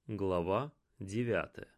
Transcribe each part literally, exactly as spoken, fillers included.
Глава девятая.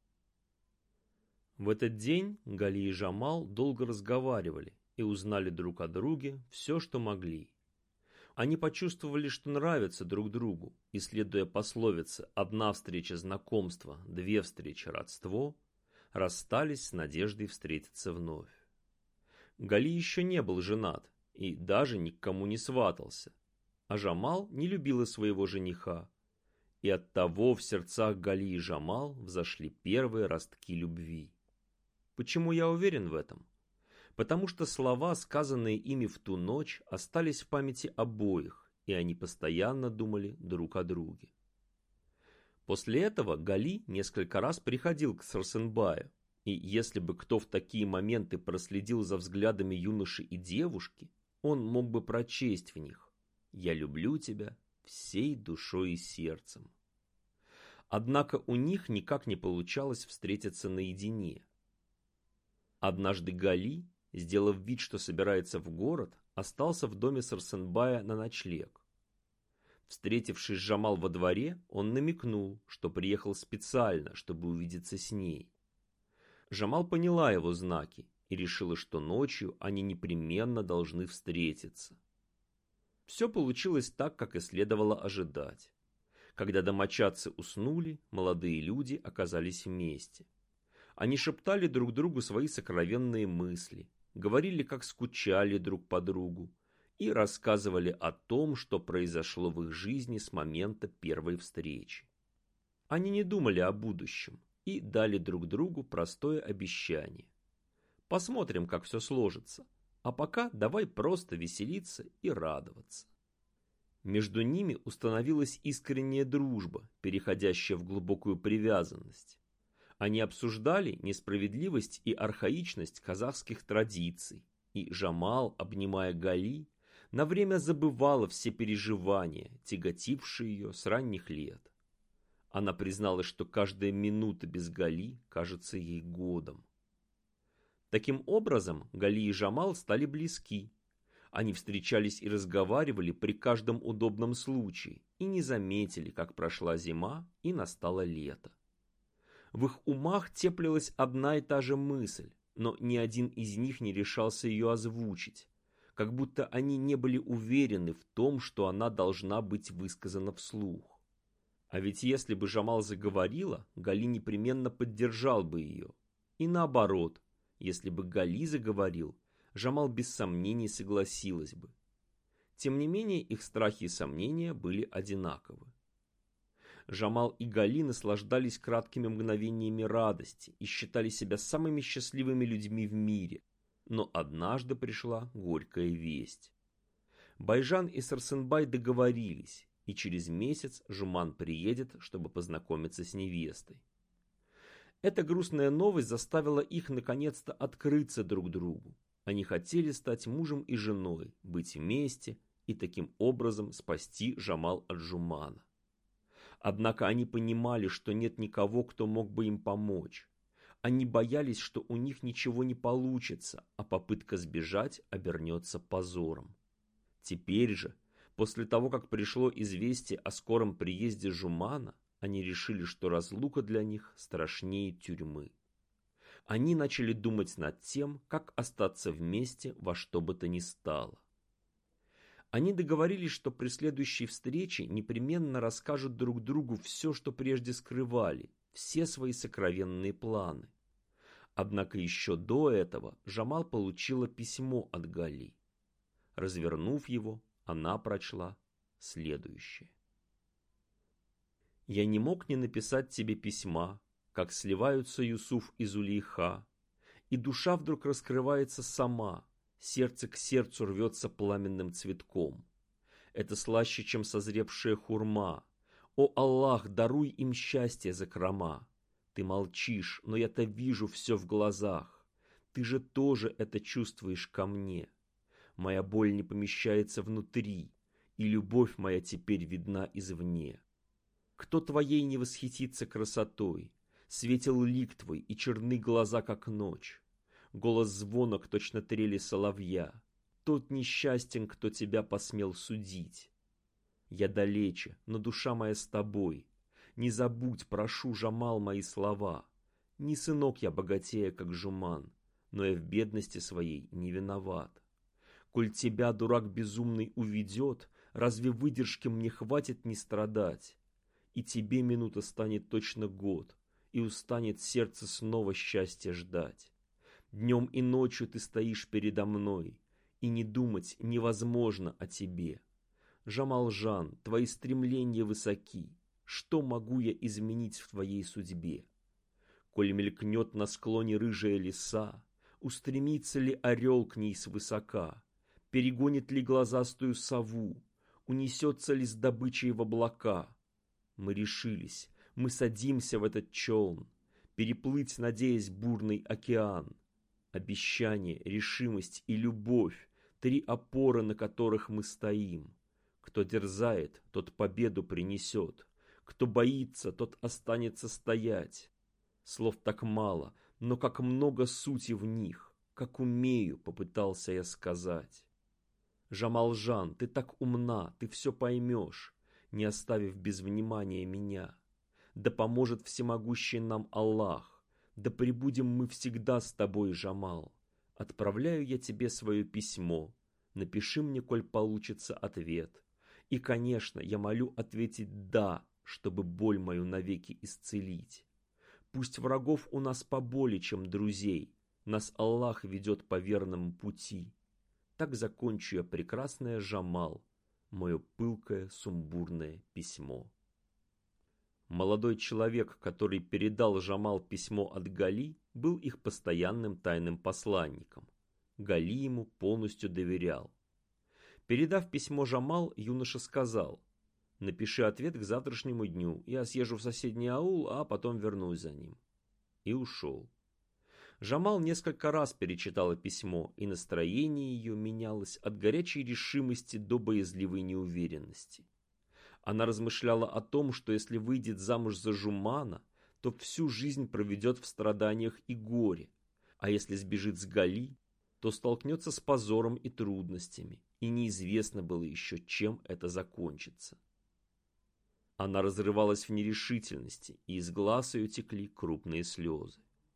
В этот день Гали и Жамал долго разговаривали и узнали друг о друге все, что могли. Они почувствовали, что нравятся друг другу, и, следуя пословице «одна встреча знакомства, две встречи родство», расстались с надеждой встретиться вновь. Гали еще не был женат и даже ни к кому не сватался, а Жамал не любила своего жениха, и оттого в сердцах Гали и Жамал взошли первые ростки любви. Почему я уверен в этом? Потому что слова, сказанные ими в ту ночь, остались в памяти обоих, и они постоянно думали друг о друге. После этого Гали несколько раз приходил к Сарсенбаю, и если бы кто в такие моменты проследил за взглядами юноши и девушки, он мог бы прочесть в них: «Я люблю тебя всей душой и сердцем». Однако у них никак не получалось встретиться наедине. Однажды Гали, сделав вид, что собирается в город, остался в доме Сарсенбая на ночлег. Встретившись с Жамал во дворе, он намекнул, что приехал специально, чтобы увидеться с ней. Жамал поняла его знаки и решила, что ночью они непременно должны встретиться. Все получилось так, как и следовало ожидать. Когда домочадцы уснули, молодые люди оказались вместе. Они шептали друг другу свои сокровенные мысли, говорили, как скучали друг по другу, и рассказывали о том, что произошло в их жизни с момента первой встречи. Они не думали о будущем и дали друг другу простое обещание: посмотрим, как все сложится, а пока давай просто веселиться и радоваться. Между ними установилась искренняя дружба, переходящая в глубокую привязанность. Они обсуждали несправедливость и архаичность казахских традиций, и Жамал, обнимая Гали, на время забывала все переживания, тяготившие ее с ранних лет. Она призналась, что каждая минута без Гали кажется ей годом. Таким образом, Гали и Жамал стали близки. Они встречались и разговаривали при каждом удобном случае и не заметили, как прошла зима и настало лето. В их умах теплилась одна и та же мысль, но ни один из них не решался ее озвучить, как будто они не были уверены в том, что она должна быть высказана вслух. А ведь если бы Жамал заговорила, Гали непременно поддержал бы ее. И наоборот, если бы Гали заговорил, Жамал без сомнений согласилась бы. Тем не менее, их страхи и сомнения были одинаковы. Жамал и Гали наслаждались краткими мгновениями радости и считали себя самыми счастливыми людьми в мире. Но однажды пришла горькая весть. Байжан и Сарсенбай договорились, и через месяц Жуман приедет, чтобы познакомиться с невестой. Эта грустная новость заставила их наконец-то открыться друг другу. Они хотели стать мужем и женой, быть вместе и таким образом спасти Жамал от Жумана. Однако они понимали, что нет никого, кто мог бы им помочь. Они боялись, что у них ничего не получится, а попытка сбежать обернется позором. Теперь же, после того, как пришло известие о скором приезде Жумана, они решили, что разлука для них страшнее тюрьмы. Они начали думать над тем, как остаться вместе во что бы то ни стало. Они договорились, что при следующей встрече непременно расскажут друг другу все, что прежде скрывали, все свои сокровенные планы. Однако еще до этого Жамал получила письмо от Гали. Развернув его, она прочла следующее: «Я не мог не написать тебе письма, как сливаются Юсуф и Зулейха, и душа вдруг раскрывается сама, сердце к сердцу рвется пламенным цветком. Это слаще, чем созревшая хурма. О Аллах, даруй им счастье закрома. Ты молчишь, но я-то вижу все в глазах. Ты же тоже это чувствуешь ко мне. Моя боль не помещается внутри, и любовь моя теперь видна извне. Кто твоей не восхитится красотой? Светел лик твой, и черны глаза, как ночь. Голос звонок, точно трели соловья. Тот несчастен, кто тебя посмел судить. Я далече, но душа моя с тобой. Не забудь, прошу, Жамал, мои слова. Не сынок я богатея, как Жуман, но я в бедности своей не виноват. Коль тебя, дурак безумный, уведет, разве выдержки мне хватит не страдать? И тебе минута станет точно год, и устанет сердце снова счастья ждать. Днем и ночью ты стоишь передо мной, и не думать невозможно о тебе. Жамал-жан, твои стремления высоки, что могу я изменить в твоей судьбе? Коль мелькнет на склоне рыжая лиса, устремится ли орел к ней свысока? Перегонит ли глазастую сову? Унесется ли с добычей в облака? Мы решились, мы садимся в этот челн, переплыть, надеясь, бурный океан. Обещание, решимость и любовь — три опоры, на которых мы стоим. Кто дерзает, тот победу принесет, кто боится, тот останется стоять. Слов так мало, но как много сути в них, как умею, попытался я сказать. Жамал-жан, ты так умна, ты все поймешь, не оставив без внимания меня. Да поможет всемогущий нам Аллах, да пребудем мы всегда с тобой, Жамал. Отправляю я тебе свое письмо, напиши мне, коль получится ответ. И, конечно, я молю ответить «да», чтобы боль мою навеки исцелить. Пусть врагов у нас поболее, чем друзей, нас Аллах ведет по верному пути. Так закончу я, прекрасное Жамал, мое пылкое сумбурное письмо. Молодой человек, который передал Жамал письмо от Гали, был их постоянным тайным посланником. Гали ему полностью доверял. Передав письмо Жамал, юноша сказал: «Напиши ответ к завтрашнему дню, я съезжу в соседний аул, а потом вернусь за ним». И ушел. Жамал несколько раз перечитала письмо, и настроение ее менялось от горячей решимости до боязливой неуверенности. Она размышляла о том, что если выйдет замуж за Жумана, то всю жизнь проведет в страданиях и горе, а если сбежит с Гали, то столкнется с позором и трудностями, и неизвестно было еще, чем это закончится. Она разрывалась в нерешительности, и из глаз ее текли крупные слезы.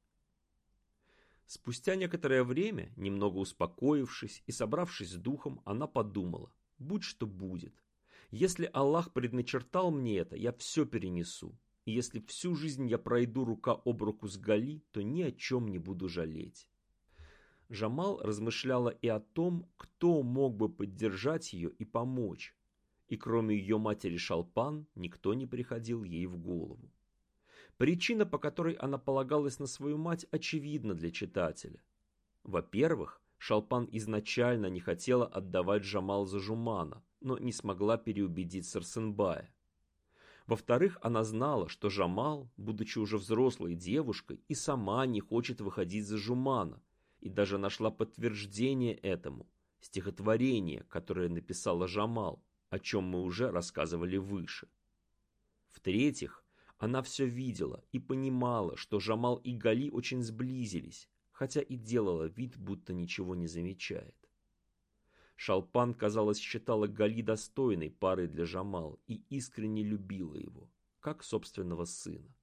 Спустя некоторое время, немного успокоившись и собравшись с духом, она подумала: будь что будет. Если Аллах предначертал мне это, я все перенесу. И если всю жизнь я пройду рука об руку с Гали, то ни о чем не буду жалеть. Жамал размышляла и о том, кто мог бы поддержать ее и помочь. И кроме ее матери Шалпан, никто не приходил ей в голову. Причина, по которой она полагалась на свою мать, очевидна для читателя. Во-первых, Шалпан изначально не хотела отдавать Жамал за Жумана, но не смогла переубедить Сарсенбая. Во-вторых, она знала, что Жамал, будучи уже взрослой девушкой, и сама не хочет выходить за Жумана, и даже нашла подтверждение этому – стихотворение, которое написала Жамал, о чем мы уже рассказывали выше. В-третьих, она все видела и понимала, что Жамал и Гали очень сблизились, хотя и делала вид, будто ничего не замечает. Шалпан, казалось, считала Гали достойной парой для Жамал и искренне любила его, как собственного сына.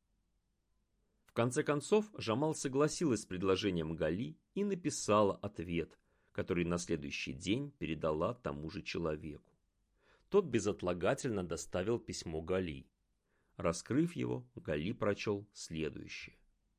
В конце концов, Жамал согласилась с предложением Гали и написала ответ, который на следующий день передала тому же человеку. Тот безотлагательно доставил письмо Гали. Раскрыв его, Гали прочел следующее.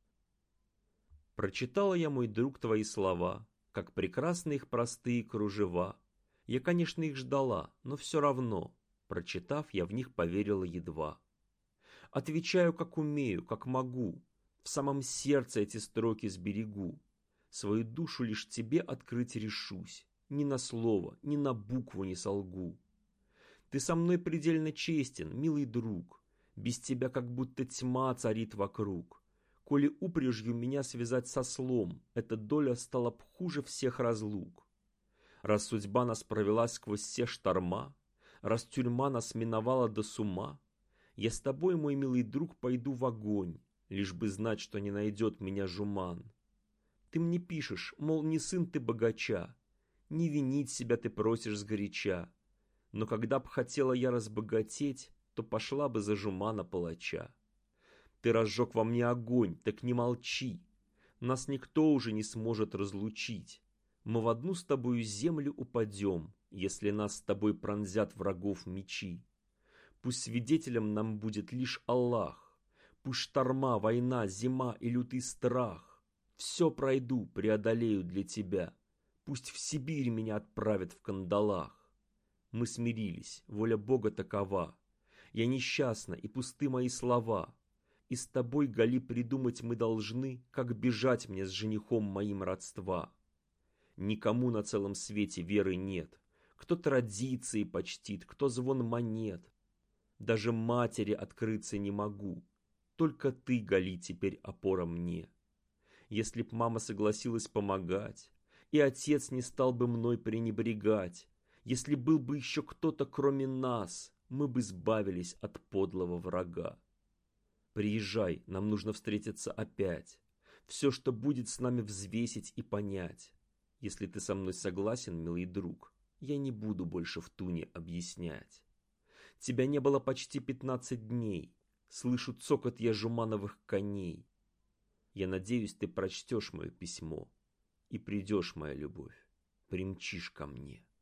«Прочитала я, мой друг, твои слова, как прекрасны их простые кружева. Я, конечно, их ждала, но все равно, прочитав, я в них поверила едва. Отвечаю, как умею, как могу, в самом сердце эти строки сберегу. Свою душу лишь тебе открыть решусь, ни на слово, ни на букву не солгу. Ты со мной предельно честен, милый друг, без тебя как будто тьма царит вокруг. Коли упряжью меня связать со слом, эта доля стала б хуже всех разлук. Раз судьба нас провела сквозь все шторма, раз тюрьма нас миновала до с ума, я с тобой, мой милый друг, пойду в огонь, лишь бы знать, что не найдет меня Жуман. Ты мне пишешь, мол, не сын ты богача, не винить себя ты просишь сгоряча, но когда б хотела я разбогатеть, то пошла бы за Жумана палача. Ты разжег во мне огонь, так не молчи. Нас никто уже не сможет разлучить. Мы в одну с тобою землю упадем, если нас с тобой пронзят врагов мечи. Пусть свидетелем нам будет лишь Аллах. Пусть шторма, война, зима и лютый страх. Все пройду, преодолею для тебя. Пусть в Сибирь меня отправят в кандалах. Мы смирились, воля Бога такова. Я несчастна, и пусты мои слова. И с тобой, Гали, придумать мы должны, как бежать мне с женихом моим родства. Никому на целом свете веры нет. Кто традиции почтит, кто звон монет. Даже матери открыться не могу. Только ты, Гали, теперь опора мне. Если б мама согласилась помогать, и отец не стал бы мной пренебрегать, если был бы еще кто-то кроме нас, мы бы избавились от подлого врага. Приезжай, нам нужно встретиться опять. Все, что будет с нами, взвесить и понять. Если ты со мной согласен, милый друг, я не буду больше в туне объяснять. Тебя не было почти пятнадцать дней. Слышу цокот я жумановых коней. Я надеюсь, ты прочтешь мое письмо и придешь, моя любовь, примчишь ко мне.